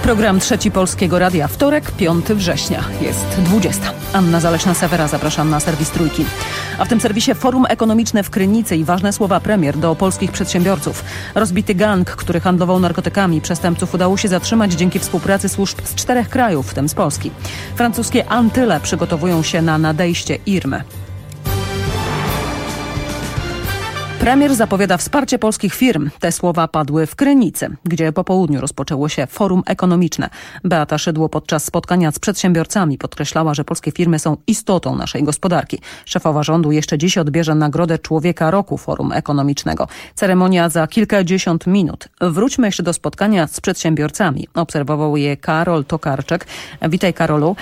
Program Trzeci Polskiego Radia. Wtorek, 5 września. Jest 20. Anna Zaleczna-Sewera, zapraszam na serwis Trójki. A w tym serwisie Forum Ekonomiczne w Krynicy i ważne słowa premier do polskich przedsiębiorców. Rozbity gang, który handlował narkotykami. Przestępców udało się zatrzymać dzięki współpracy służb z 4 krajów, w tym z Polski. Francuskie Antyle przygotowują się na nadejście Irmy. Premier zapowiada wsparcie polskich firm. Te słowa padły w Krynicy, gdzie po południu rozpoczęło się Forum Ekonomiczne. Beata Szydło podczas spotkania z przedsiębiorcami podkreślała, że polskie firmy są istotą naszej gospodarki. Szefowa rządu jeszcze dziś odbierze Nagrodę Człowieka Roku Forum Ekonomicznego. Ceremonia za kilkadziesiąt minut. Wróćmy jeszcze do spotkania z przedsiębiorcami. Obserwował je Karol Tokarczuk. Witaj, Karolu.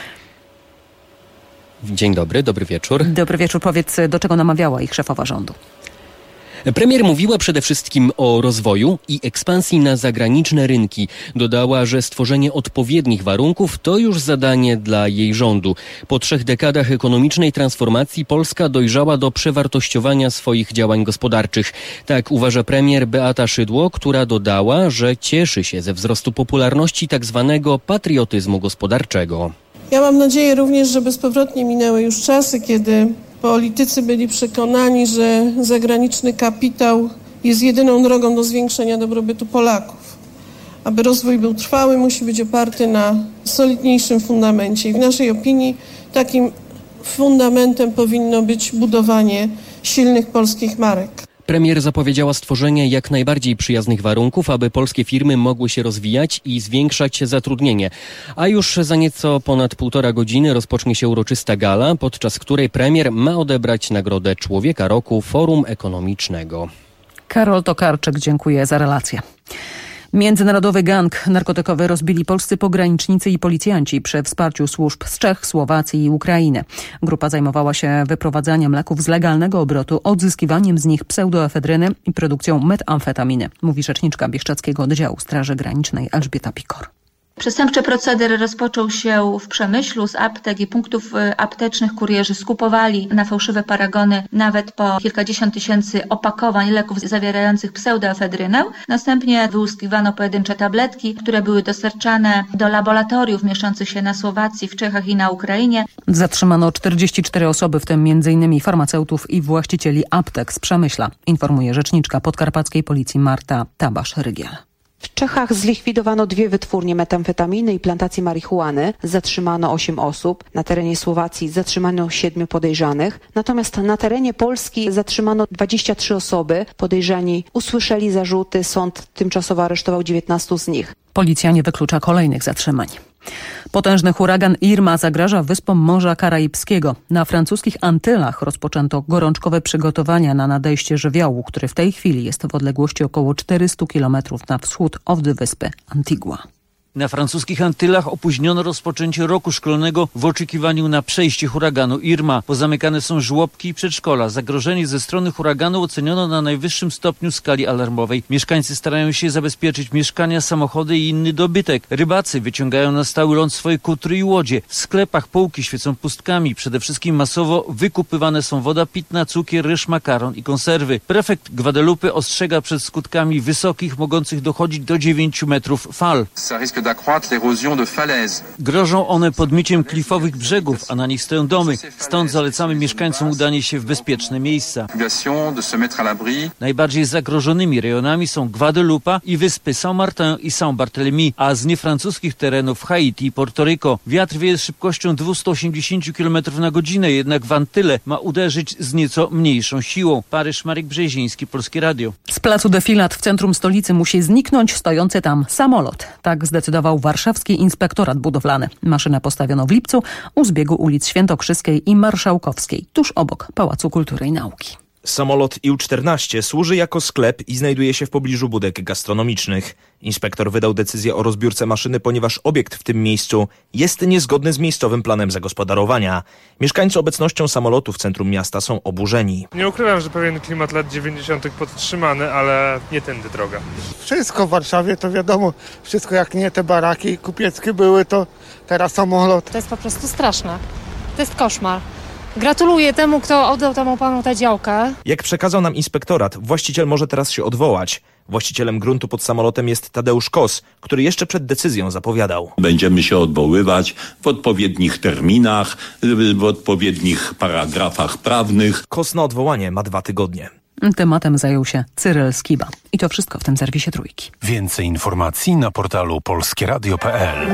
Dzień dobry, dobry wieczór. Dobry wieczór. Powiedz, do czego namawiała ich szefowa rządu? Premier mówiła przede wszystkim o rozwoju i ekspansji na zagraniczne rynki. Dodała, że stworzenie odpowiednich warunków to już zadanie dla jej rządu. Po 3 dekadach ekonomicznej transformacji Polska dojrzała do przewartościowania swoich działań gospodarczych. Tak uważa premier Beata Szydło, która dodała, że cieszy się ze wzrostu popularności tzw. patriotyzmu gospodarczego. Ja mam nadzieję również, że bezpowrotnie minęły już czasy, kiedy politycy byli przekonani, że zagraniczny kapitał jest jedyną drogą do zwiększenia dobrobytu Polaków. Aby rozwój był trwały, musi być oparty na solidniejszym fundamencie. I w naszej opinii takim fundamentem powinno być budowanie silnych polskich marek. Premier zapowiedziała stworzenie jak najbardziej przyjaznych warunków, aby polskie firmy mogły się rozwijać i zwiększać zatrudnienie. A już za nieco ponad 1,5 godziny rozpocznie się uroczysta gala, podczas której premier ma odebrać Nagrodę Człowieka Roku Forum Ekonomicznego. Karol Tokarczuk, dziękuję za relację. Międzynarodowy gang narkotykowy rozbili polscy pogranicznicy i policjanci przy wsparciu służb z Czech, Słowacji i Ukrainy. Grupa zajmowała się wyprowadzaniem leków z legalnego obrotu, odzyskiwaniem z nich pseudoefedryny i produkcją metamfetaminy, mówi rzeczniczka Bieszczadzkiego Oddziału Straży Granicznej Elżbieta Pikor. Przestępczy proceder rozpoczął się w Przemyślu. Z aptek i punktów aptecznych kurierzy skupowali na fałszywe paragony nawet po kilkadziesiąt tysięcy opakowań leków zawierających pseudoefedrynę. Następnie wyłuskiwano pojedyncze tabletki, które były dostarczane do laboratoriów mieszczących się na Słowacji, w Czechach i na Ukrainie. Zatrzymano 44 osoby, w tym m.in. farmaceutów i właścicieli aptek z Przemyśla, informuje rzeczniczka podkarpackiej policji Marta Tabasz-Rygiel. W Czechach zlikwidowano 2 wytwórnie metamfetaminy i plantacji marihuany. Zatrzymano 8 osób. Na terenie Słowacji zatrzymano 7 podejrzanych. Natomiast na terenie Polski zatrzymano 23 osoby. Podejrzani usłyszeli zarzuty. Sąd tymczasowo aresztował 19 z nich. Policja nie wyklucza kolejnych zatrzymań. Potężny huragan Irma zagraża wyspom Morza Karaibskiego. Na francuskich Antylach rozpoczęto gorączkowe przygotowania na nadejście żywiołu, który w tej chwili jest w odległości około 400 km na wschód od wyspy Antigua. Na francuskich Antylach opóźniono rozpoczęcie roku szkolnego w oczekiwaniu na przejście huraganu Irma. Pozamykane są żłobki i przedszkola. Zagrożenie ze strony huraganu oceniono na najwyższym stopniu skali alarmowej. Mieszkańcy starają się zabezpieczyć mieszkania, samochody i inny dobytek. Rybacy wyciągają na stały ląd swoje kutry i łodzie. W sklepach półki świecą pustkami. Przede wszystkim masowo wykupywane są woda pitna, cukier, ryż, makaron i konserwy. Prefekt Guadeloupe ostrzega przed skutkami wysokich, mogących dochodzić do 9 metrów fal. Grożą one podmiciem klifowych brzegów, a na nich stoją domy. Stąd zalecamy mieszkańcom udanie się w bezpieczne miejsca. Najbardziej zagrożonymi rejonami są Guadeloupe i wyspy Saint-Martin i Saint-Barthélemy, a z niefrancuskich terenów Haiti i Porto Rico. Wiatr wieje z szybkością 280 km na godzinę, jednak w Antyle ma uderzyć z nieco mniejszą siłą. Paryż, Marek Brzeziński, Polskie Radio. Z placu Defilat w centrum stolicy musi zniknąć stojący tam samolot. Tak zdecydował warszawski inspektorat budowlany. Maszynę postawiono w lipcu u zbiegu ulic Świętokrzyskiej i Marszałkowskiej, tuż obok Pałacu Kultury i Nauki. Samolot IL-14 służy jako sklep i znajduje się w pobliżu budek gastronomicznych. Inspektor wydał decyzję o rozbiórce maszyny, ponieważ obiekt w tym miejscu jest niezgodny z miejscowym planem zagospodarowania. Mieszkańcy obecnością samolotu w centrum miasta są oburzeni. Nie ukrywam, że pewien klimat lat 90. podtrzymany, ale nie tędy droga. Wszystko w Warszawie to wiadomo, wszystko jak nie te baraki kupieckie były, to teraz samolot. To jest po prostu straszne. To jest koszmar. Gratuluję temu, kto oddał temu panu tę działkę. Jak przekazał nam inspektorat, właściciel może teraz się odwołać. Właścicielem gruntu pod samolotem jest Tadeusz Kos, który jeszcze przed decyzją zapowiadał: będziemy się odwoływać w odpowiednich terminach, w odpowiednich paragrafach prawnych. Kos na odwołanie ma 2 tygodnie. Tematem zajął się Cyryl Skiba. I to wszystko w tym serwisie Trójki. Więcej informacji na portalu polskieradio.pl.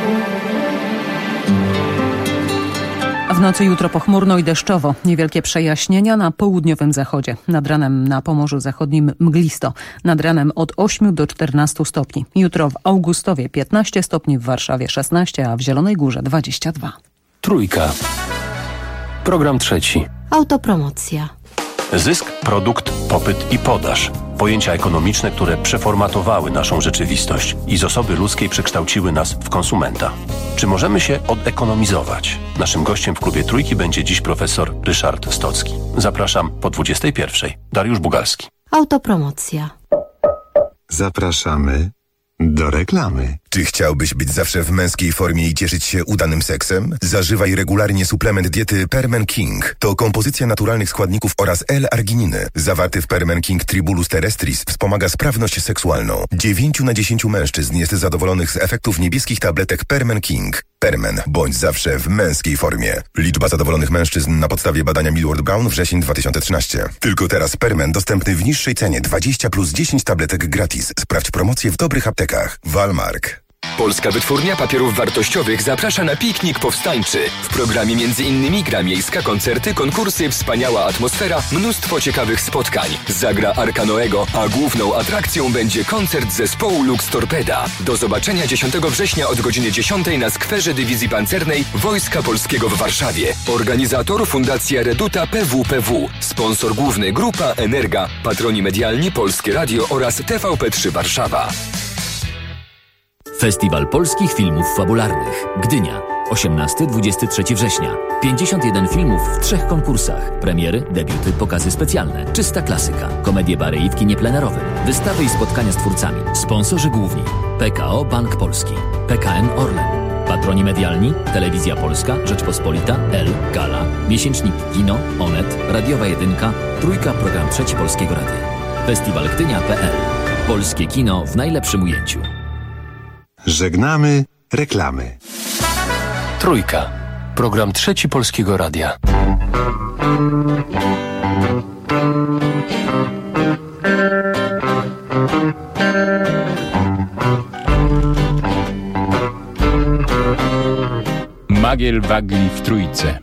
W nocy jutro pochmurno i deszczowo. Niewielkie przejaśnienia na południowym zachodzie. Nad ranem na Pomorzu Zachodnim mglisto. Nad ranem od 8 do 14 stopni. Jutro w Augustowie 15 stopni, w Warszawie 16, a w Zielonej Górze 22. Trójka. Program trzeci. Autopromocja. Zysk, produkt, popyt i podaż. Pojęcia ekonomiczne, które przeformatowały naszą rzeczywistość i z osoby ludzkiej przekształciły nas w konsumenta. Czy możemy się odekonomizować? Naszym gościem w klubie Trójki będzie dziś profesor Ryszard Stocki. Zapraszam po 21:00. Dariusz Bugalski. Autopromocja. Zapraszamy do reklamy. Czy chciałbyś być zawsze w męskiej formie i cieszyć się udanym seksem? Zażywaj regularnie suplement diety Permen King. To kompozycja naturalnych składników oraz L-argininy. Zawarty w Permen King Tribulus terrestris wspomaga sprawność seksualną. 9 na 10 mężczyzn jest zadowolonych z efektów niebieskich tabletek Permen King. Permen. Bądź zawsze w męskiej formie. Liczba zadowolonych mężczyzn na podstawie badania Millward Brown wrzesień 2013. Tylko teraz Permen dostępny w niższej cenie 20 plus 10 tabletek gratis. Sprawdź promocję w dobrych aptekach. Walmark. Polska Wytwórnia Papierów Wartościowych zaprasza na piknik powstańczy. W programie m.in. gra miejska, koncerty, konkursy, wspaniała atmosfera, mnóstwo ciekawych spotkań. Zagra Arka Noego, a główną atrakcją będzie koncert zespołu Lux Torpeda. Do zobaczenia 10 września od godziny 10 na skwerze Dywizji Pancernej Wojska Polskiego w Warszawie. Organizator Fundacja Reduta PWPW. Sponsor główny Grupa Energa. Patroni medialni Polskie Radio oraz TVP3 Warszawa. Festiwal Polskich Filmów Fabularnych. Gdynia. 18-23 września. 51 filmów w 3 konkursach. Premiery, debiuty, pokazy specjalne. Czysta klasyka. Komedie Barei w kinie plenerowym. Wystawy i spotkania z twórcami. Sponsorzy główni. PKO Bank Polski. PKN Orlen. Patroni medialni. Telewizja Polska, Rzeczpospolita, L, Gala, Miesięcznik Kino, Onet, Radiowa Jedynka, Trójka, program Trzeci Polskiego Radia. Festiwalgdynia.pl. Polskie kino w najlepszym ujęciu. Żegnamy reklamy. Trójka. Program Trzeci Polskiego Radia. Magiel Wagli w Trójce.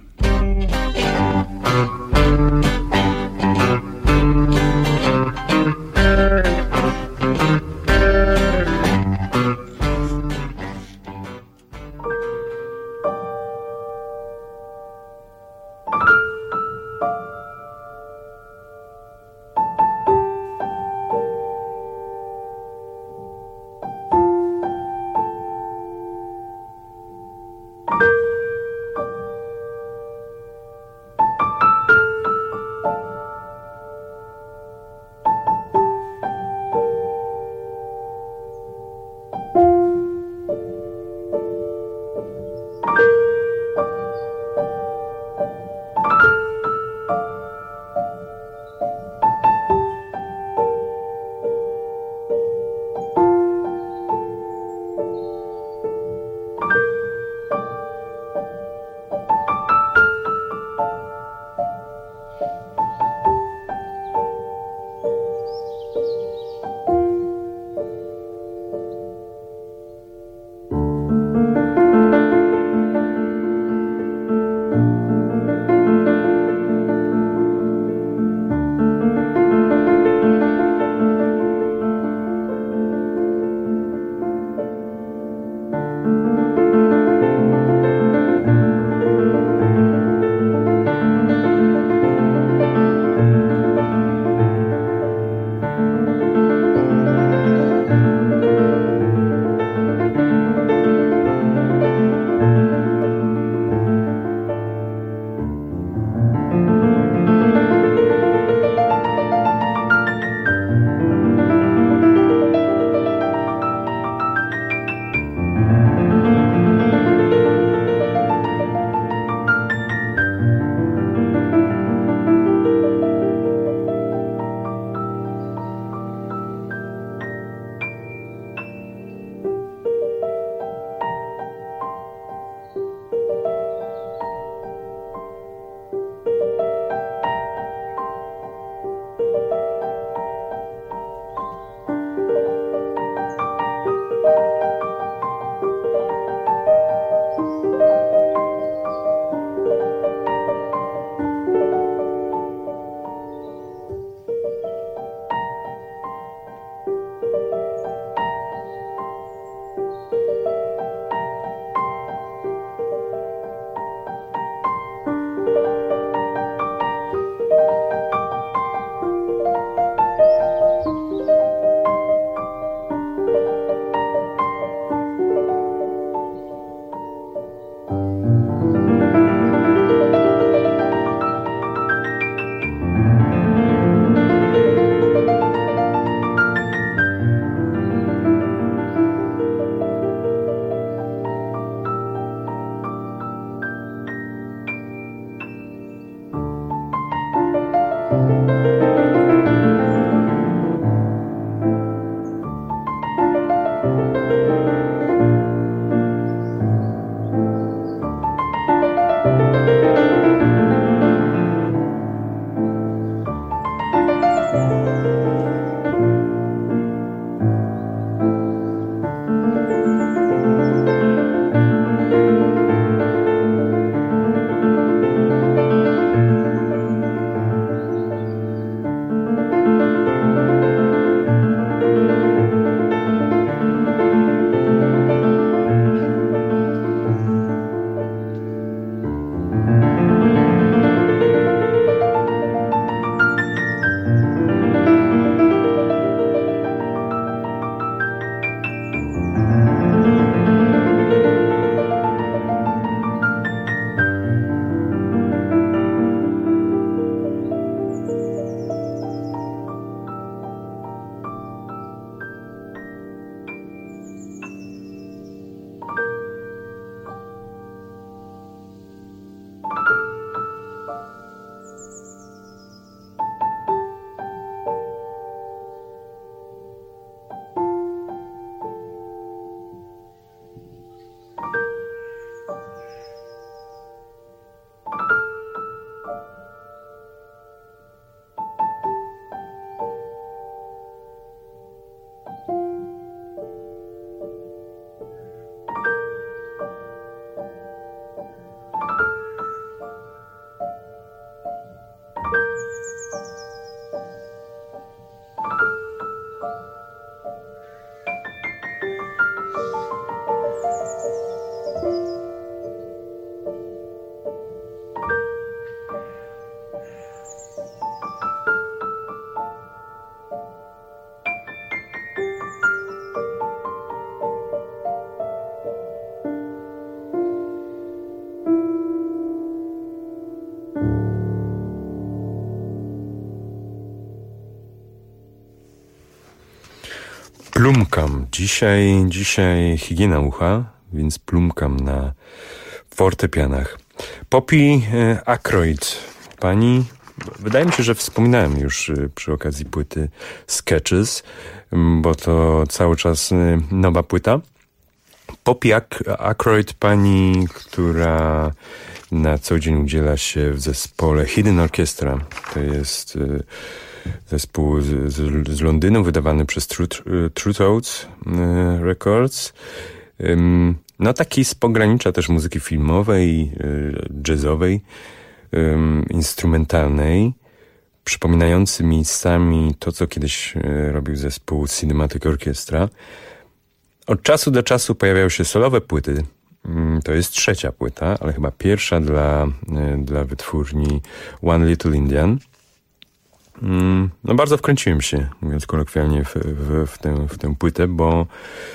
Plumkam. Dzisiaj higiena ucha, więc plumkam na fortepianach. Poppy Ackroyd. Pani, wydaje mi się, że wspominałem już przy okazji płyty Sketches, bo to cały czas nowa płyta. Poppy Ackroyd, pani, która na co dzień udziela się w zespole Hidden Orchestra. To jest zespół z Londynu, wydawany przez True Toads Records. No taki z pogranicza też muzyki filmowej, jazzowej, instrumentalnej, przypominający miejscami to, co kiedyś robił zespół Cinematic Orchestra. Od czasu do czasu pojawiają się solowe płyty. To jest trzecia płyta, ale chyba pierwsza dla wytwórni One Little Indian. No bardzo wkręciłem się, mówiąc kolokwialnie, w tę płytę, bo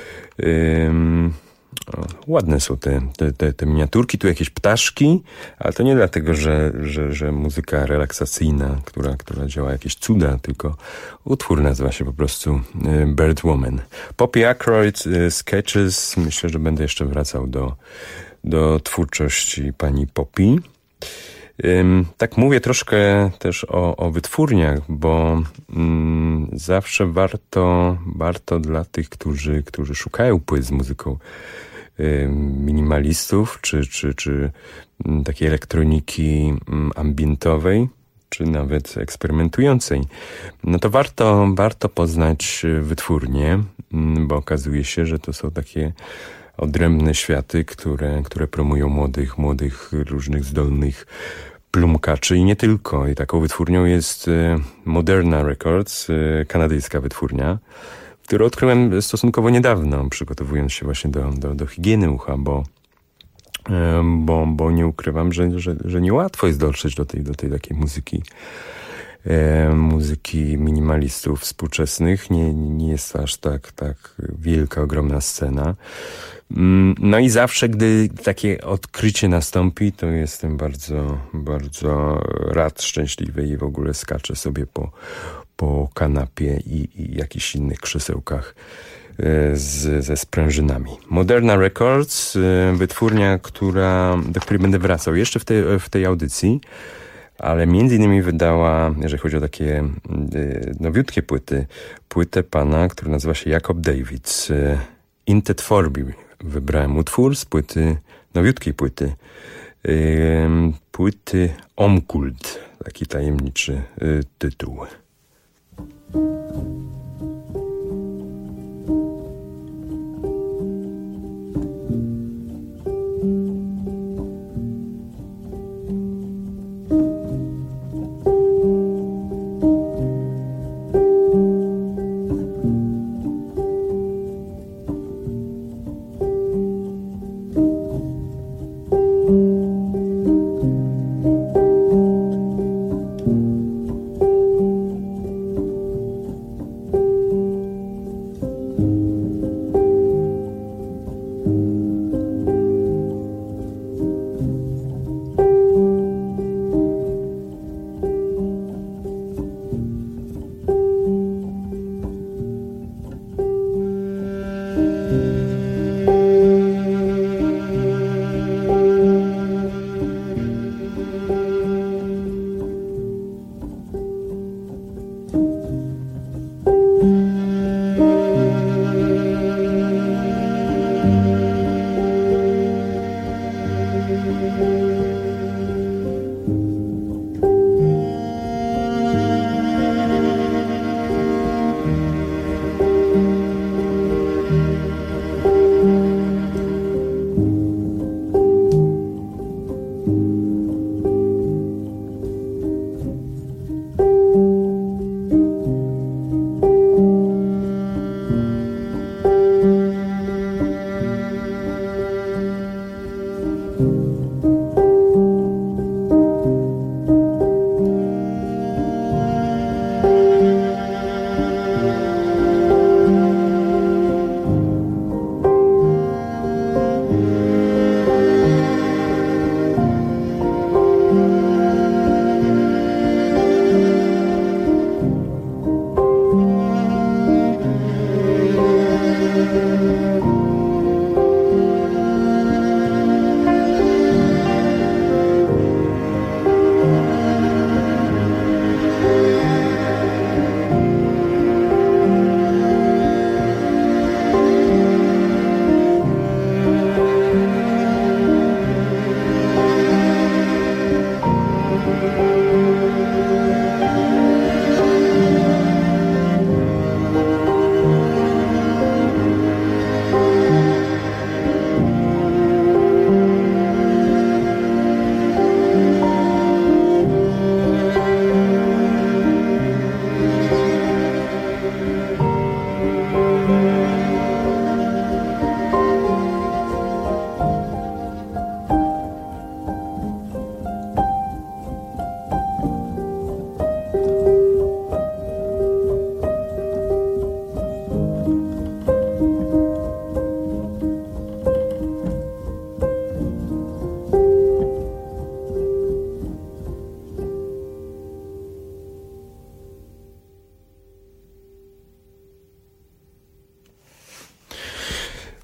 ładne są te miniaturki, tu jakieś ptaszki, ale to nie dlatego, że muzyka relaksacyjna, która działa jakieś cuda, tylko utwór nazywa się po prostu Bird Woman. Poppy Ackroyd, Sketches, myślę, że będę jeszcze wracał do twórczości pani Poppy. Tak mówię troszkę też o wytwórniach, bo zawsze warto dla tych, którzy szukają płyt z muzyką minimalistów, czy takiej elektroniki ambientowej, czy nawet eksperymentującej, no to warto poznać wytwórnie, bo okazuje się, że to są takie odrębne światy, które promują młodych, różnych zdolnych plumkaczy i nie tylko. I taką wytwórnią jest Moderna Records, kanadyjska wytwórnia, którą odkryłem stosunkowo niedawno, przygotowując się właśnie do higieny ucha, bo nie ukrywam, że niełatwo jest dotrzeć do tej takiej muzyki minimalistów współczesnych. Nie jest aż tak wielka, ogromna scena. No i zawsze, gdy takie odkrycie nastąpi, to jestem bardzo, bardzo rad, szczęśliwy i w ogóle skaczę sobie po kanapie i jakichś innych krzesełkach ze sprężynami. Moderna Records, wytwórnia, do której będę wracał jeszcze w tej audycji, ale między innymi wydała, jeżeli chodzi o takie nowiutkie płytę pana, który nazywa się Jakob Davids. Intet Forbi wybrałem utwór z nowiutkiej płyty Omkult, taki tajemniczy tytuł.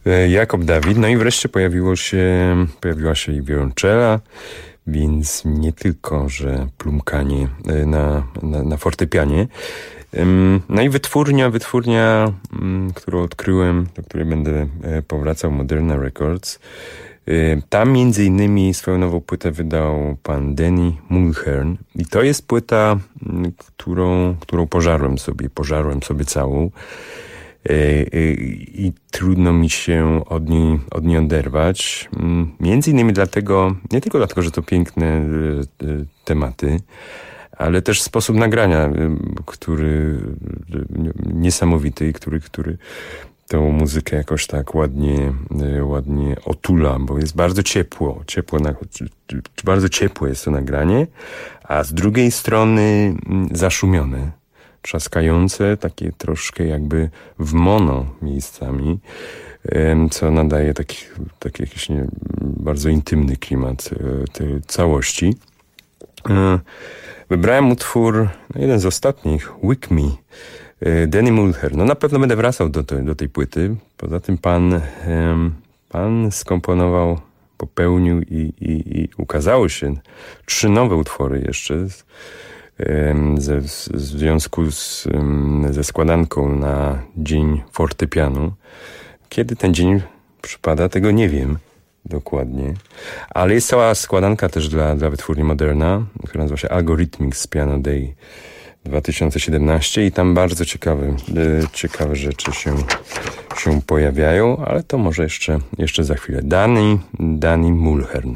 Jakob Dawid. No i wreszcie pojawiła się i wiolonczela, więc nie tylko, że plumkanie na fortepianie. No i wytwórnia, którą odkryłem, do której będę powracał, Moderna Records. Tam między innymi swoją nową płytę wydał pan Danny Mulhern i to jest płyta, którą pożarłem sobie całą i trudno mi się od niej oderwać. Między innymi nie tylko dlatego, że to piękne tematy, ale też sposób nagrania, który niesamowity i który tą muzykę jakoś tak ładnie otula, bo jest bardzo ciepło. Bardzo ciepłe jest to nagranie, a z drugiej strony zaszumione, trzaskające, takie troszkę jakby w mono miejscami, co nadaje taki jakiś bardzo intymny klimat tej całości. Wybrałem utwór, jeden z ostatnich, Wake Me, Danny Mulhern. No na pewno będę wracał do tej płyty. Poza tym pan skomponował, popełnił i ukazały się 3 nowe utwory jeszcze w związku ze składanką na Dzień Fortepianu. Kiedy ten dzień przypada, tego nie wiem dokładnie. Ale jest cała składanka też dla wytwórni Moderna, która nazywa się Algorithmics Piano Day 2017 i tam bardzo ciekawe rzeczy się pojawiają, ale to może jeszcze za chwilę. Danny Mulhern.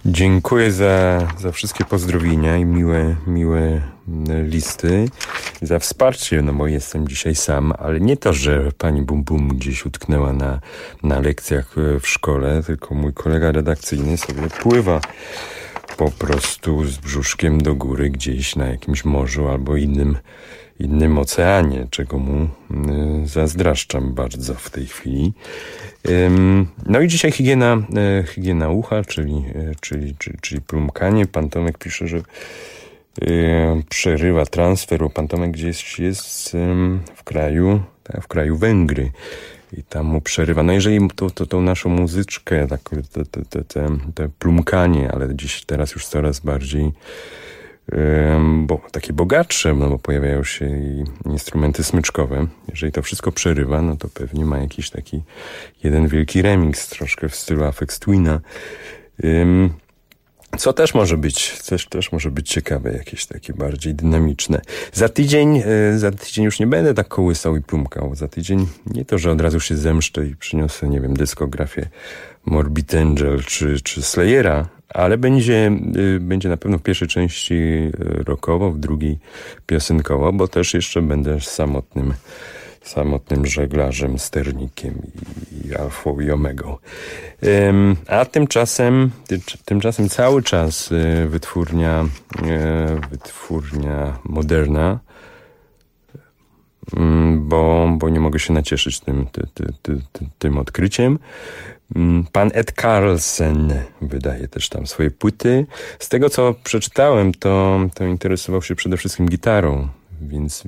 Dziękuję za wszystkie pozdrowienia i miłe listy, za wsparcie, no bo jestem dzisiaj sam, ale nie to, że pani Bum Bum gdzieś utknęła na lekcjach w szkole, tylko mój kolega redakcyjny sobie pływa po prostu z brzuszkiem do góry gdzieś na jakimś morzu albo innym oceanie, czego mu zazdraszczam bardzo w tej chwili. No i dzisiaj higiena ucha, czyli plumkanie. Pan Tomek pisze, że przerywa transfer, bo pan Tomek gdzieś jest w kraju Węgry i tam mu przerywa. No jeżeli tą naszą muzyczkę, te plumkanie, ale dziś teraz już coraz bardziej takie bogatsze, no bo pojawiają się i instrumenty smyczkowe. Jeżeli to wszystko przerywa, no to pewnie ma jakiś taki jeden wielki remix, troszkę w stylu Aphex Twina. Co też może być ciekawe, jakieś takie bardziej dynamiczne. Za tydzień już nie będę tak kołysał i plumkał. Za tydzień nie to, że od razu się zemszczę i przyniosę, nie wiem, dyskografię Morbid Angel czy Slayera, ale będzie na pewno w pierwszej części rockowo, w drugiej piosenkowo, bo też jeszcze będę samotnym żeglarzem, sternikiem i alfą i omegą. A tymczasem cały czas wytwórnia Moderna, bo nie mogę się nacieszyć tym odkryciem. Pan Ed Carlsen wydaje też tam swoje płyty. Z tego, co przeczytałem, to interesował się przede wszystkim gitarą, więc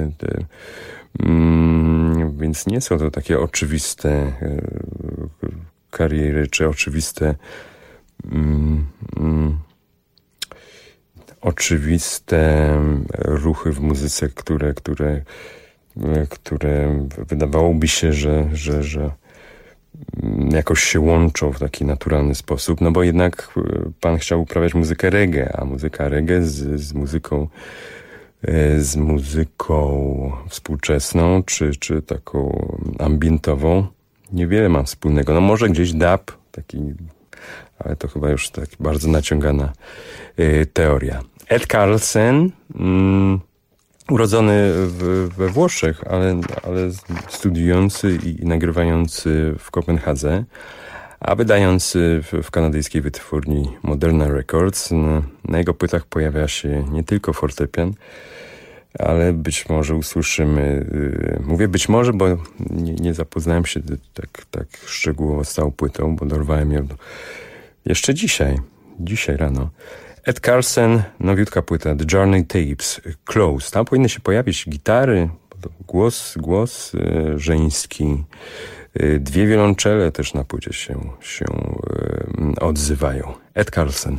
nie są to takie oczywiste kariery, czy oczywiste ruchy w muzyce, które wydawałoby się, że jakoś się łączą w taki naturalny sposób, no bo jednak pan chciał uprawiać muzykę reggae, a muzyka reggae z muzyką współczesną, czy taką ambientową, niewiele ma wspólnego. No może gdzieś dub, ale to chyba już tak bardzo naciągana teoria. Ed Carlsen, urodzony we Włoszech, ale studiujący i nagrywający w Kopenhadze, a wydający w kanadyjskiej wytwórni Moderna Records. Na jego płytach pojawia się nie tylko fortepian, ale być może usłyszymy, mówię być może, bo nie zapoznałem się tak szczegółowo z całą płytą, bo dorwałem ją jeszcze dzisiaj rano. Ed Carlsen, nowiutka płyta The Journey Tapes, Close. Tam powinny się pojawić gitary, głos żeński. Dwie wiolonczele też na płycie się odzywają. Ed Carlsen.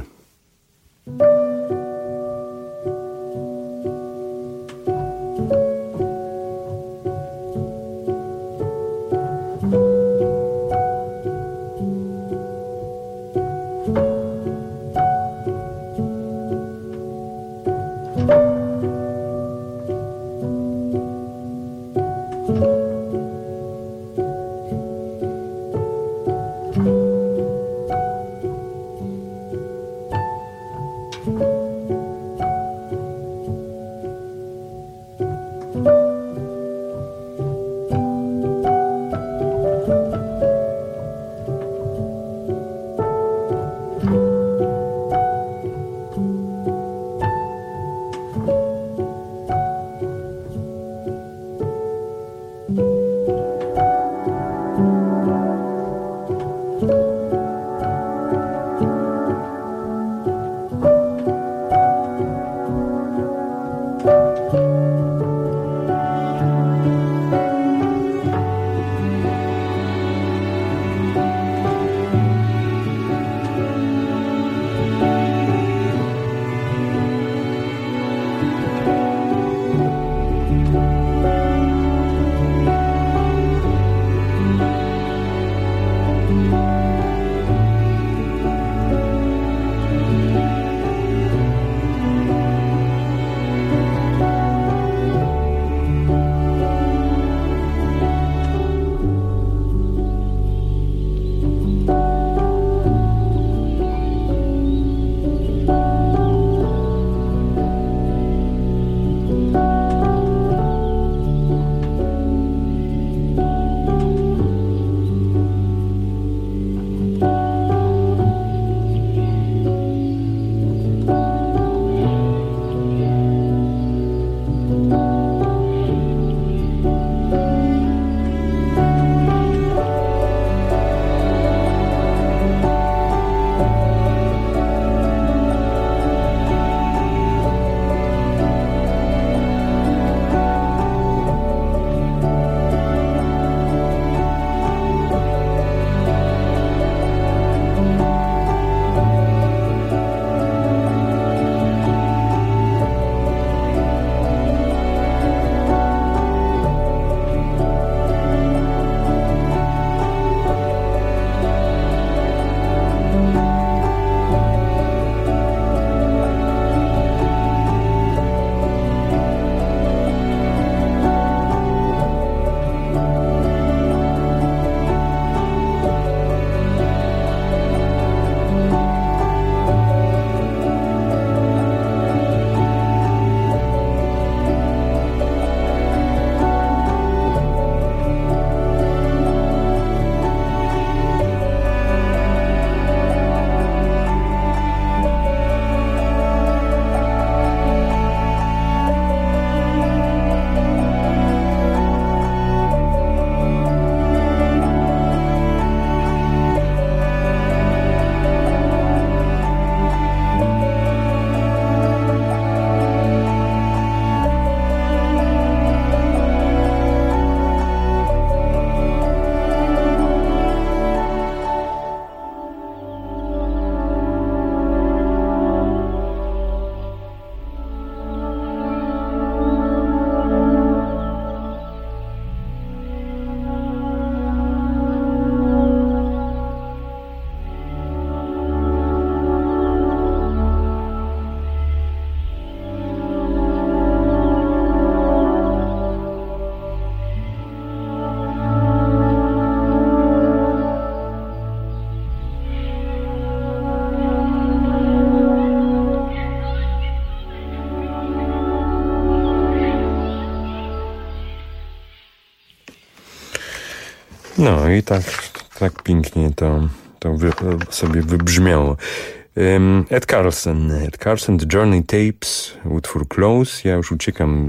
No i tak pięknie to sobie wybrzmiało. Ed Carlson, The Journey Tapes, utwór Close. Ja już uciekam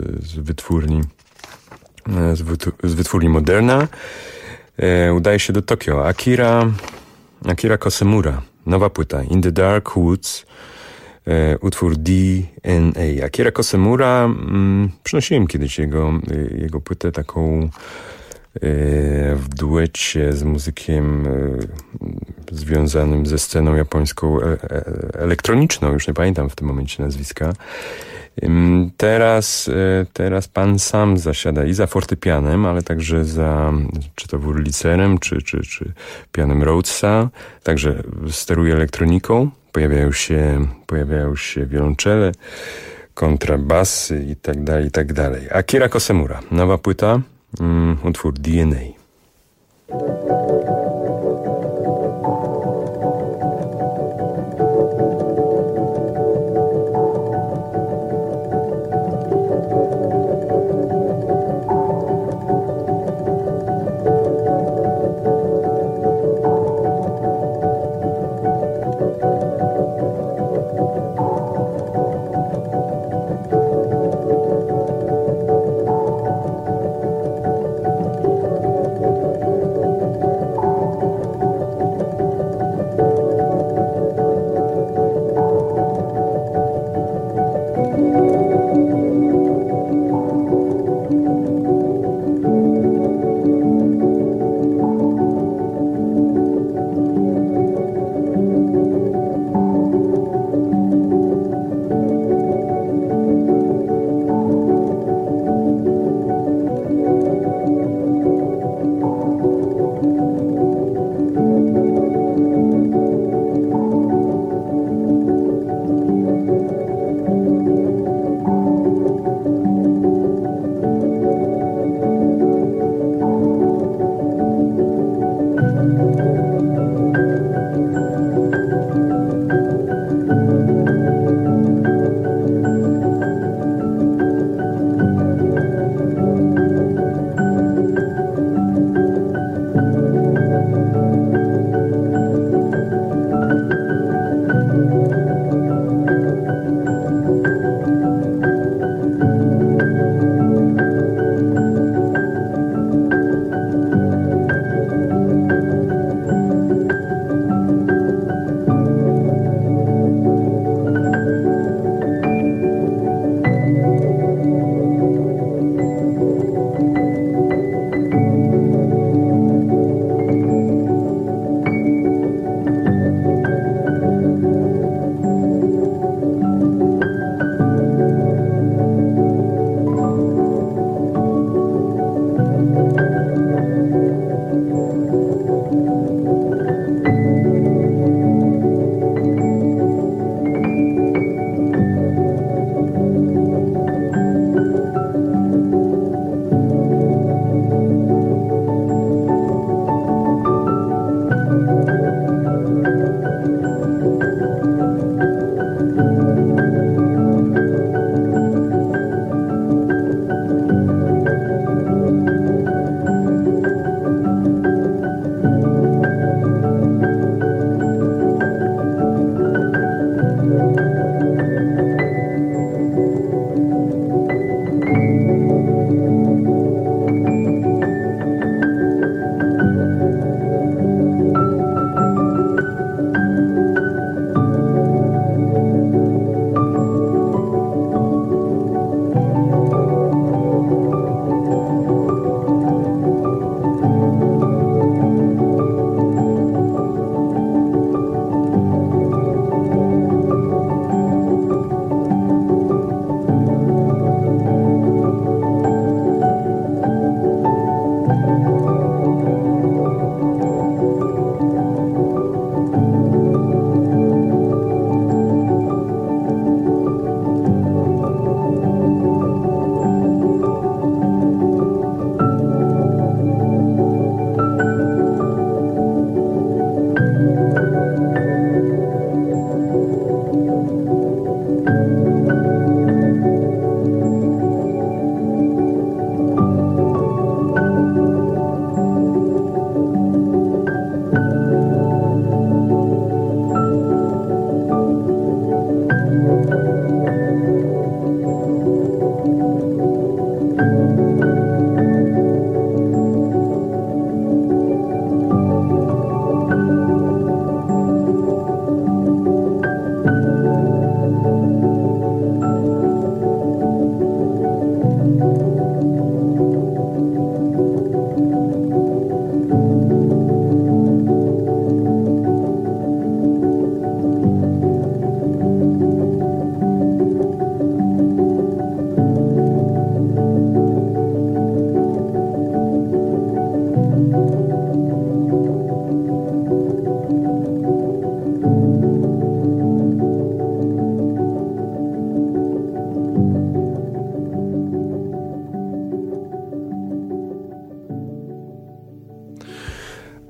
z wytwórni Moderna. Udaje się do Tokio. Akira Kosemura, nowa płyta, In the Dark Woods, utwór DNA. Akira Kosemura, przynosiłem kiedyś jego płytę taką w duecie z muzykiem związanym ze sceną japońską elektroniczną, już nie pamiętam w tym momencie nazwiska. Teraz pan sam zasiada i za fortepianem, ale także za czy to wurlicerem, czy pianem Rhodesa, także steruje elektroniką, pojawiają się wiolonczele, kontrabasy i tak dalej. Akira Kosemura, nowa płyta, utwór DNA.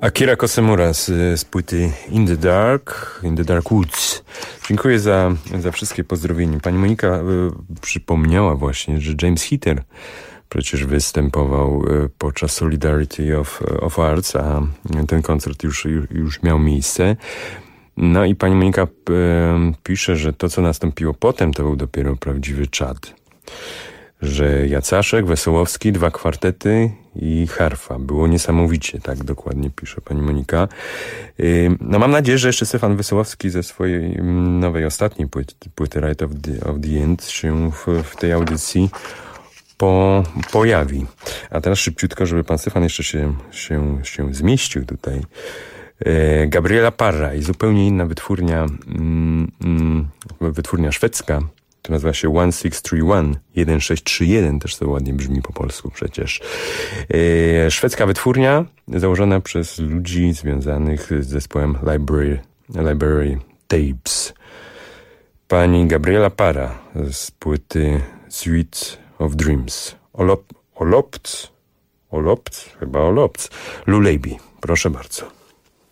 Akira Kosemura z płyty In the Dark Woods. Dziękuję za wszystkie pozdrowienia. Pani Monika przypomniała właśnie, że James Heater przecież występował podczas Solidarity of Arts, a ten koncert już miał miejsce. No i pani Monika pisze, że to, co nastąpiło potem, to był dopiero prawdziwy czad. Że Jacaszek, Wesołowski, 2 kwartety i harfa. Było niesamowicie, tak dokładnie pisze pani Monika. No mam nadzieję, że jeszcze Stefan Wesołowski ze swojej nowej, ostatniej płyty Right of the End się w tej audycji pojawi. A teraz szybciutko, żeby pan Stefan jeszcze się zmieścił tutaj. Gabriela Parra i zupełnie inna wytwórnia szwedzka, to nazywa się 1631, też to ładnie brzmi po polsku przecież. Szwedzka wytwórnia założona przez ludzi związanych z zespołem Library Tapes. Pani Gabriela Parra z płyty Suite of Dreams. Olopc, Lullaby. Proszę bardzo.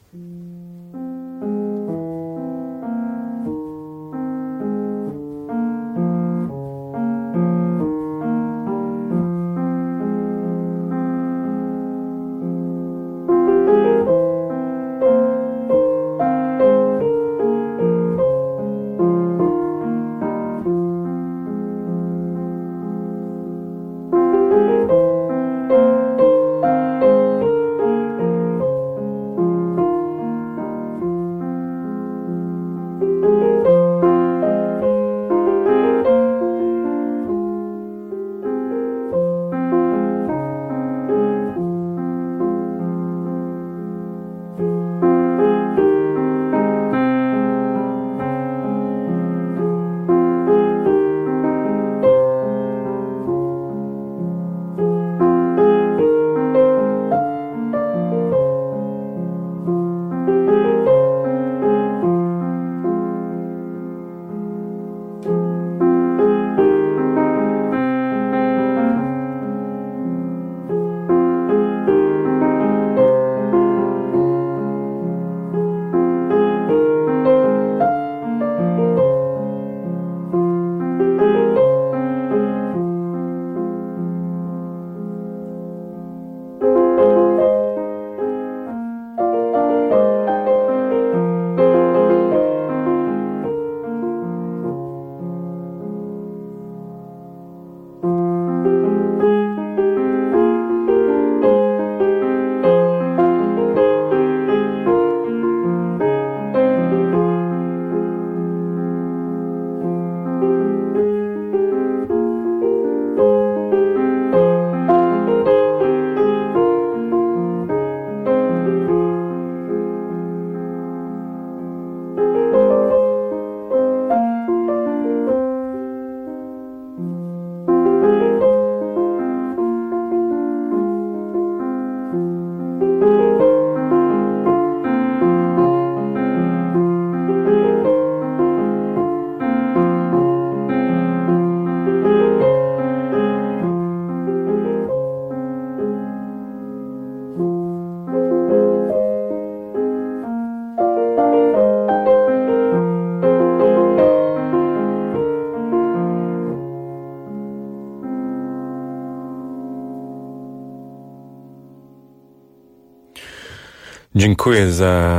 Dziękuję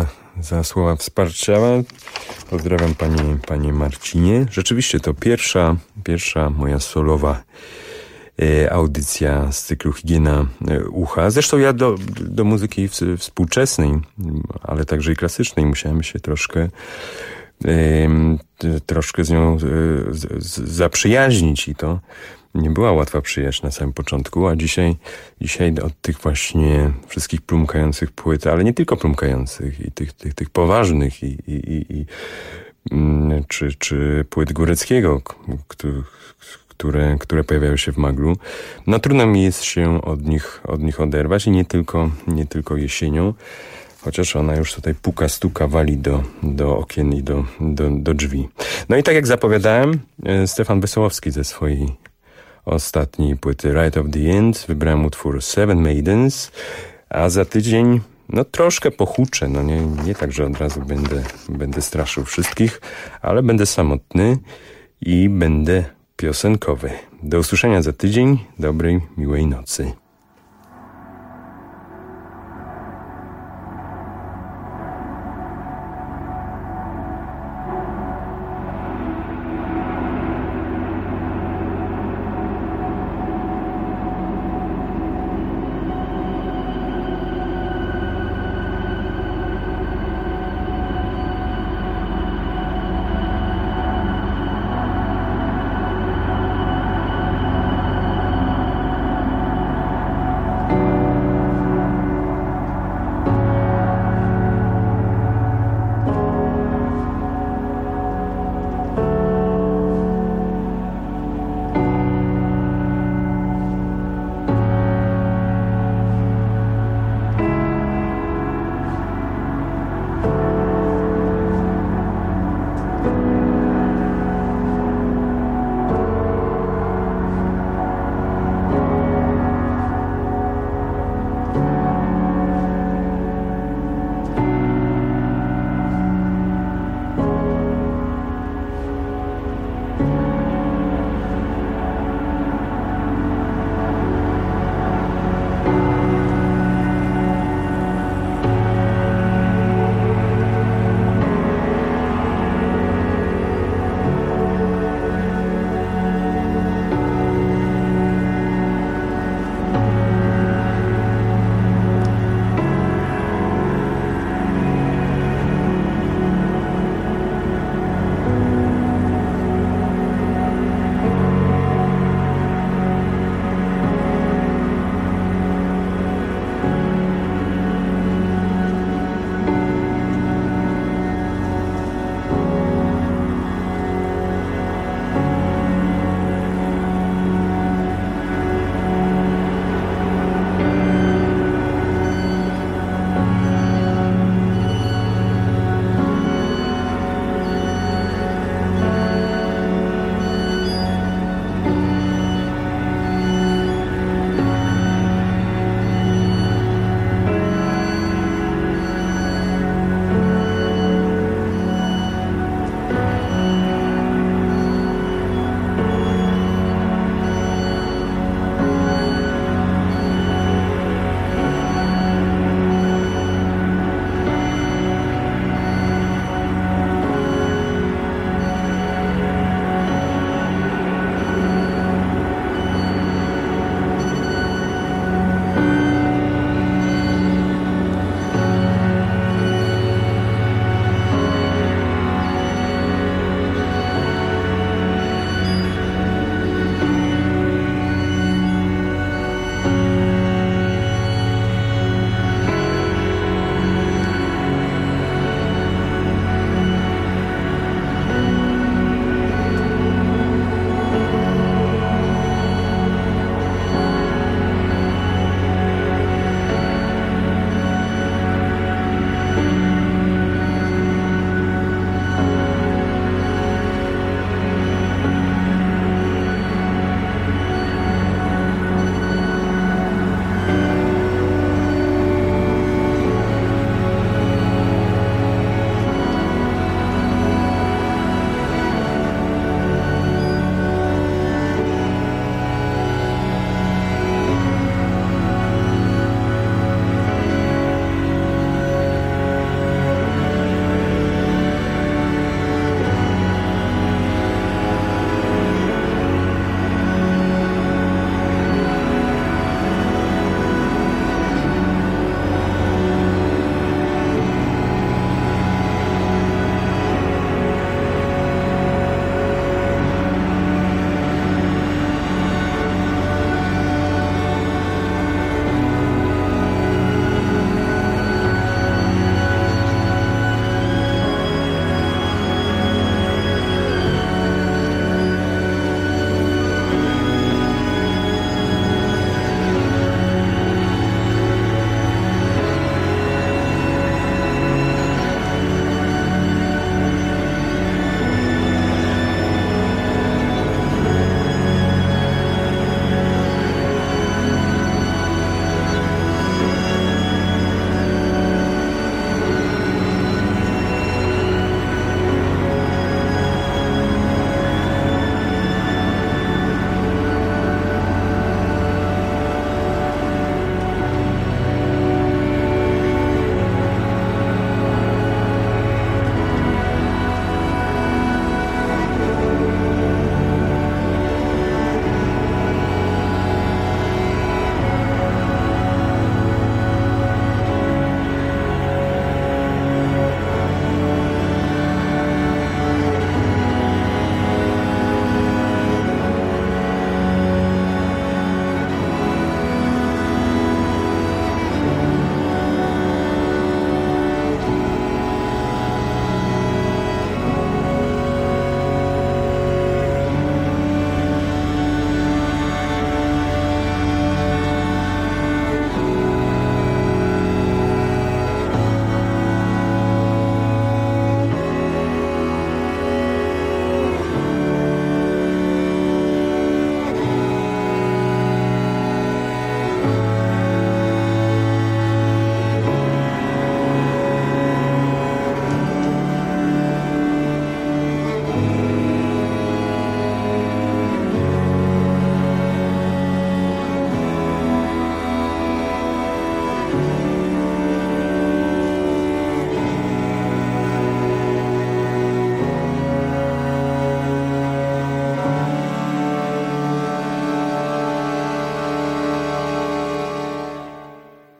za słowa wsparcia. Pozdrawiam Panie Marcinie. Rzeczywiście to pierwsza moja solowa audycja z cyklu Higiena Ucha. Zresztą ja do muzyki współczesnej, ale także i klasycznej musiałem się troszkę z nią zaprzyjaźnić i to nie była łatwa przyjaźń na samym początku, a dzisiaj od tych właśnie wszystkich plumkających płyt, ale nie tylko plumkających, i tych poważnych czy płyt Góreckiego, które pojawiają się w Maglu. No trudno mi jest się od nich oderwać i nie tylko jesienią, chociaż ona już tutaj puka, stuka, wali do okien i do drzwi. No i tak jak zapowiadałem, Stefan Wesołowski ze swojej ostatniej płyty Right of the End wybrałem utwór Seven Maidens, a za tydzień No troszkę pochuczę, no nie tak, że od razu będę straszył wszystkich, ale będę samotny i będę piosenkowy. Do usłyszenia za tydzień. Dobrej, miłej nocy.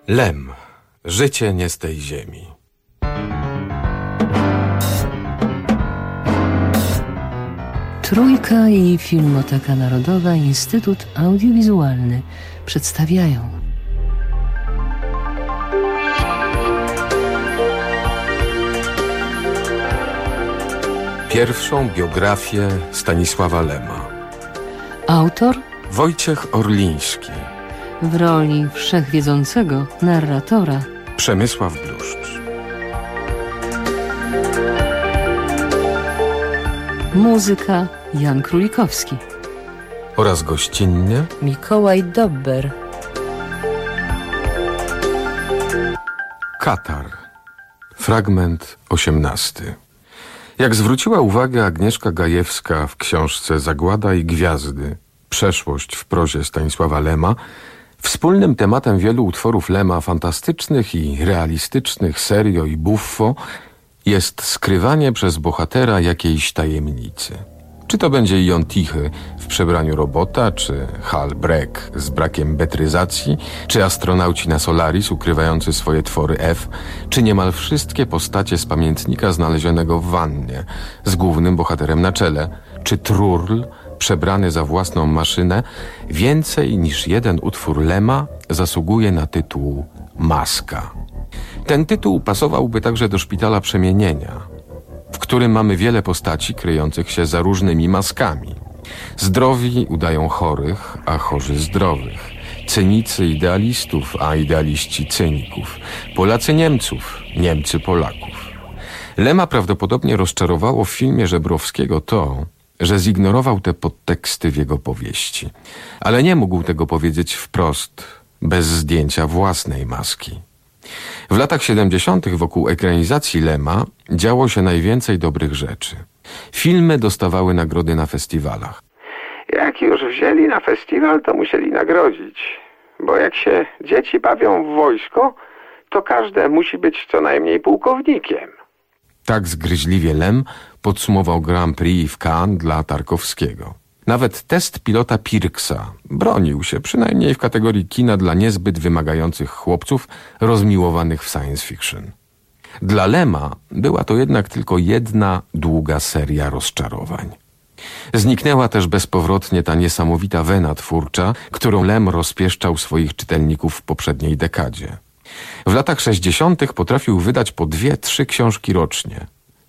Lem. Życie nie z tej ziemi. Trójka i Filmoteka Narodowa, Instytut Audiowizualny przedstawiają pierwszą biografię Stanisława Lema. Autor Wojciech Orliński. w roli wszechwiedzącego narratora Przemysław Bluszcz. Muzyka Jan Królikowski Oraz gościnnie Mikołaj Dobber. Katar. Fragment 18. Jak zwróciła uwagę Agnieszka Gajewska w książce Zagłada i Gwiazdy, przeszłość w prozie Stanisława Lema, wspólnym tematem wielu utworów Lema, fantastycznych i realistycznych, serio i buffo, jest skrywanie przez bohatera jakiejś tajemnicy. Czy to będzie Jon Tichy w przebraniu robota, czy Hal Breck z brakiem betryzacji, czy astronauci na Solaris ukrywający swoje twory F, czy niemal wszystkie postacie z pamiętnika znalezionego w wannie, z głównym bohaterem na czele, czy Trurl przebrany za własną maszynę, więcej niż jeden utwór Lema zasługuje na tytuł Maska. Ten tytuł pasowałby także do Szpitala Przemienienia, w którym mamy wiele postaci kryjących się za różnymi maskami. Zdrowi udają chorych, a chorzy zdrowych. Cynicy idealistów, a idealiści cyników. Polacy Niemców, Niemcy Polaków. Lema prawdopodobnie rozczarowało w filmie Żebrowskiego to, że zignorował te podteksty w jego powieści. Ale nie mógł tego powiedzieć wprost, bez zdjęcia własnej maski. W latach 70. wokół ekranizacji Lema działo się najwięcej dobrych rzeczy. Filmy dostawały nagrody na festiwalach. Jak już wzięli na festiwal, to musieli nagrodzić. Bo jak się dzieci bawią w wojsko, to każde musi być co najmniej pułkownikiem. Tak zgryźliwie Lem podsumował Grand Prix w Cannes dla Tarkowskiego. Nawet test pilota Pirksa bronił się, przynajmniej w kategorii kina dla niezbyt wymagających chłopców rozmiłowanych w science fiction. Dla Lema była to jednak tylko jedna długa seria rozczarowań. Zniknęła też bezpowrotnie ta niesamowita wena twórcza, którą Lem rozpieszczał swoich czytelników w poprzedniej dekadzie. W latach 60. potrafił wydać po 2-3 książki rocznie.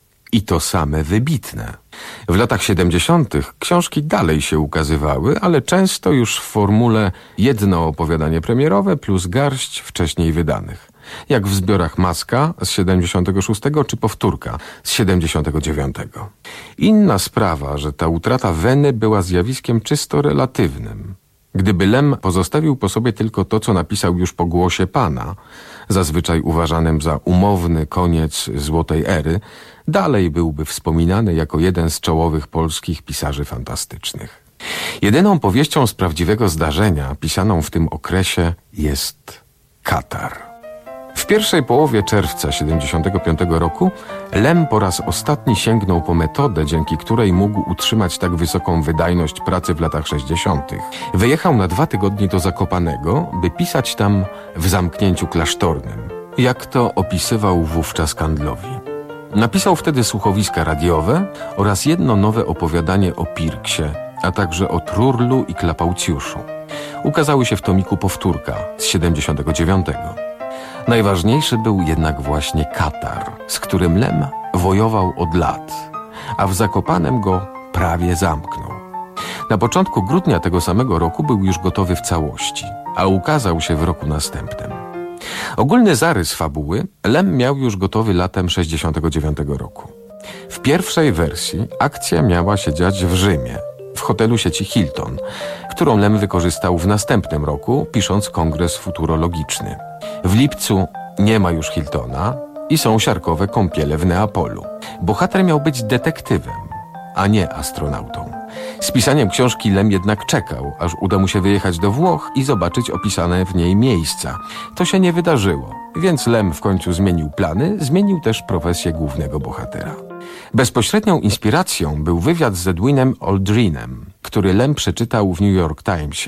I to same wybitne. W latach 70. książki dalej się ukazywały, ale często już w formule jedno opowiadanie premierowe plus garść wcześniej wydanych. Jak w zbiorach Maska z 76 czy Powtórka z 79. Inna sprawa, że ta utrata weny była zjawiskiem czysto relatywnym. Gdyby Lem pozostawił po sobie tylko to, co napisał już po Głosie Pana, zazwyczaj uważanym za umowny koniec złotej ery, dalej byłby wspominany jako jeden z czołowych polskich pisarzy fantastycznych. Jedyną powieścią z prawdziwego zdarzenia pisaną w tym okresie jest Katar. W pierwszej połowie czerwca 75 roku Lem po raz ostatni sięgnął po metodę, dzięki której mógł utrzymać tak wysoką wydajność pracy w latach 60. Wyjechał na 2 tygodnie do Zakopanego, by pisać tam w zamknięciu klasztornym, jak to opisywał wówczas Kandlowi. Napisał wtedy słuchowiska radiowe oraz jedno nowe opowiadanie o Pirksie, a także o Trurlu i Klapaucjuszu. Ukazały się w tomiku Powtórka z 79. Najważniejszy był jednak właśnie Katar, z którym Lem wojował od lat, a w Zakopanem go prawie zamknął. Na początku grudnia tego samego roku był już gotowy w całości, a ukazał się w roku następnym. Ogólny zarys fabuły Lem miał już gotowy latem 69 roku. W pierwszej wersji akcja miała się dziać w Rzymie, w hotelu sieci Hilton, którą Lem wykorzystał w następnym roku, pisząc Kongres Futurologiczny. W lipcu nie ma już Hiltona i są siarkowe kąpiele w Neapolu. Bohater miał być detektywem, a nie astronautą. Z pisaniem książki Lem jednak czekał, aż uda mu się wyjechać do Włoch i zobaczyć opisane w niej miejsca. To się nie wydarzyło, więc Lem w końcu zmienił plany, zmienił też profesję głównego bohatera. Bezpośrednią inspiracją był wywiad z Edwinem Aldrinem, który Lem przeczytał w New York Timesie.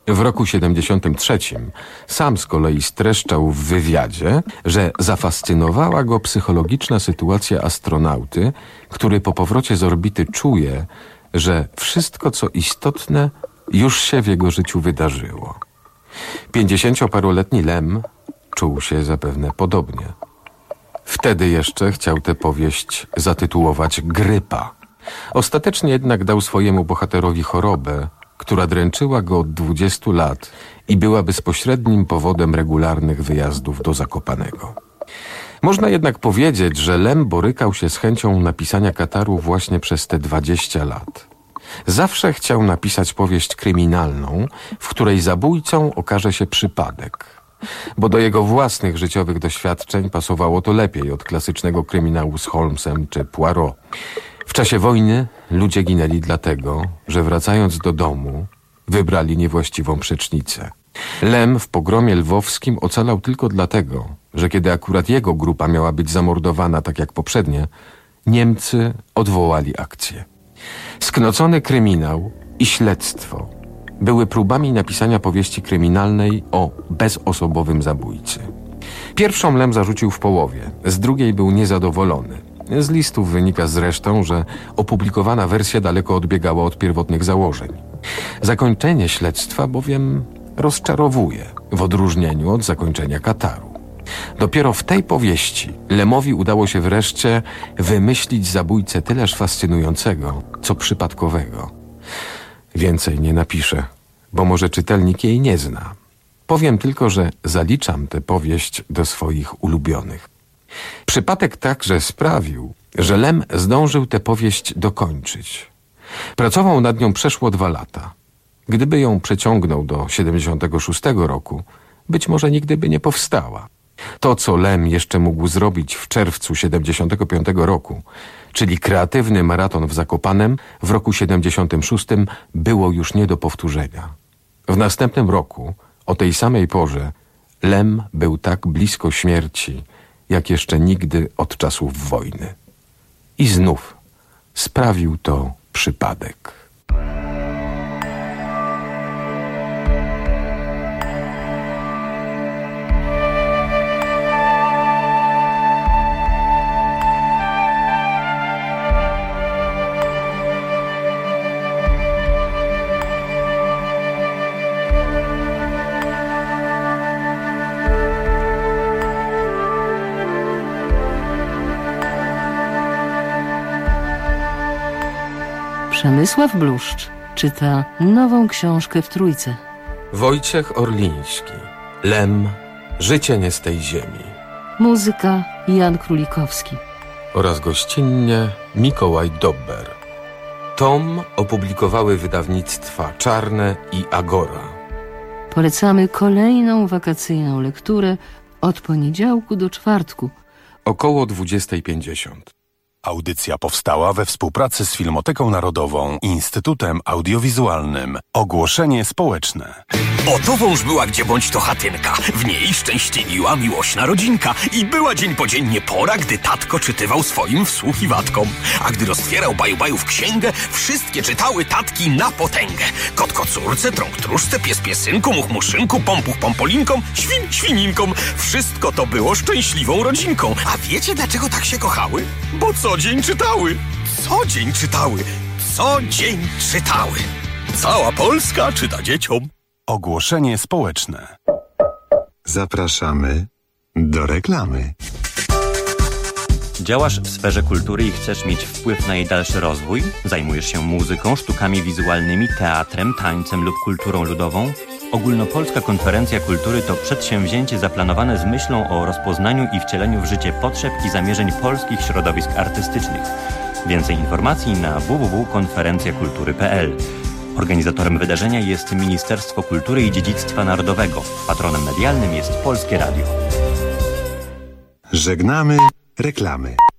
W roku 73 sam z kolei streszczał w wywiadzie, że zafascynowała go psychologiczna sytuacja astronauty, który po powrocie z orbity czuje, że wszystko co istotne już się w jego życiu wydarzyło. 50-paroletni Lem czuł się zapewne podobnie. Wtedy jeszcze chciał tę powieść zatytułować Grypa. Ostatecznie jednak dał swojemu bohaterowi chorobę, która dręczyła go od 20 lat i była bezpośrednim powodem regularnych wyjazdów do Zakopanego. Można jednak powiedzieć, że Lem borykał się z chęcią napisania Kataru właśnie przez te 20 lat. Zawsze chciał napisać powieść kryminalną, w której zabójcą okaże się przypadek, bo do jego własnych życiowych doświadczeń pasowało to lepiej od klasycznego kryminału z Holmesem czy Poirot. W czasie wojny ludzie ginęli dlatego, że wracając do domu wybrali niewłaściwą przecznicę. Lem w pogromie lwowskim ocalał tylko dlatego, że kiedy akurat jego grupa miała być zamordowana tak jak poprzednie, Niemcy odwołali akcję. Sknocony kryminał i śledztwo były próbami napisania powieści kryminalnej o bezosobowym zabójcy. Pierwszą Lem zarzucił w połowie, z drugiej był niezadowolony. Z listów wynika zresztą, że opublikowana wersja daleko odbiegała od pierwotnych założeń. Zakończenie śledztwa bowiem rozczarowuje, w odróżnieniu od zakończenia Kataru. Dopiero w tej powieści Lemowi udało się wreszcie wymyślić zabójcę tyleż fascynującego, co przypadkowego. Więcej nie napiszę, bo może czytelnik jej nie zna. Powiem tylko, że zaliczam tę powieść do swoich ulubionych. Przypadek także sprawił, że Lem zdążył tę powieść dokończyć. Pracował nad nią przeszło 2 lata. Gdyby ją przeciągnął do 76 roku, być może nigdy by nie powstała. To, co Lem jeszcze mógł zrobić w czerwcu 75 roku, czyli kreatywny maraton w Zakopanem, w roku 76 było już nie do powtórzenia. W następnym roku, o tej samej porze, Lem był tak blisko śmierci, jak jeszcze nigdy od czasów wojny. I znów sprawił to przypadek. Przemysław Bluszcz czyta nową książkę w Trójce. Wojciech Orliński. Lem. Życie nie z tej ziemi. Muzyka Jan Królikowski. Oraz gościnnie Mikołaj Dobber. Tom opublikowały wydawnictwa Czarne i Agora. Polecamy kolejną wakacyjną lekturę od poniedziałku do czwartku. Około 20:50. Audycja powstała we współpracy z Filmoteką Narodową i Instytutem Audiowizualnym. Ogłoszenie społeczne. Oto wąż była gdzie bądź to chatynka. W niej szczęśliwiła miłośna rodzinka. I była dzień po dzień pora, gdy tatko czytywał swoim wsłuchiwatkom. A gdy roztwierał baju-bajów księgę, wszystkie czytały tatki na potęgę. Kot kocurce, trąg tróżce, pies piesynku, much muszynku, pompuch pompolinkom, świn świninkom. Wszystko to było szczęśliwą rodzinką. A wiecie dlaczego tak się kochały? Bo co dzień czytały. Co dzień czytały. Co dzień czytały. Cała Polska czyta dzieciom. Ogłoszenie społeczne. Zapraszamy do reklamy. Działasz w sferze kultury i chcesz mieć wpływ na jej dalszy rozwój? Zajmujesz się muzyką, sztukami wizualnymi, teatrem, tańcem lub kulturą ludową? Ogólnopolska Konferencja Kultury to przedsięwzięcie zaplanowane z myślą o rozpoznaniu i wcieleniu w życie potrzeb i zamierzeń polskich środowisk artystycznych. Więcej informacji na www.konferencjakultury.pl. Organizatorem wydarzenia jest Ministerstwo Kultury i Dziedzictwa Narodowego. Patronem medialnym jest Polskie Radio. Żegnamy reklamy.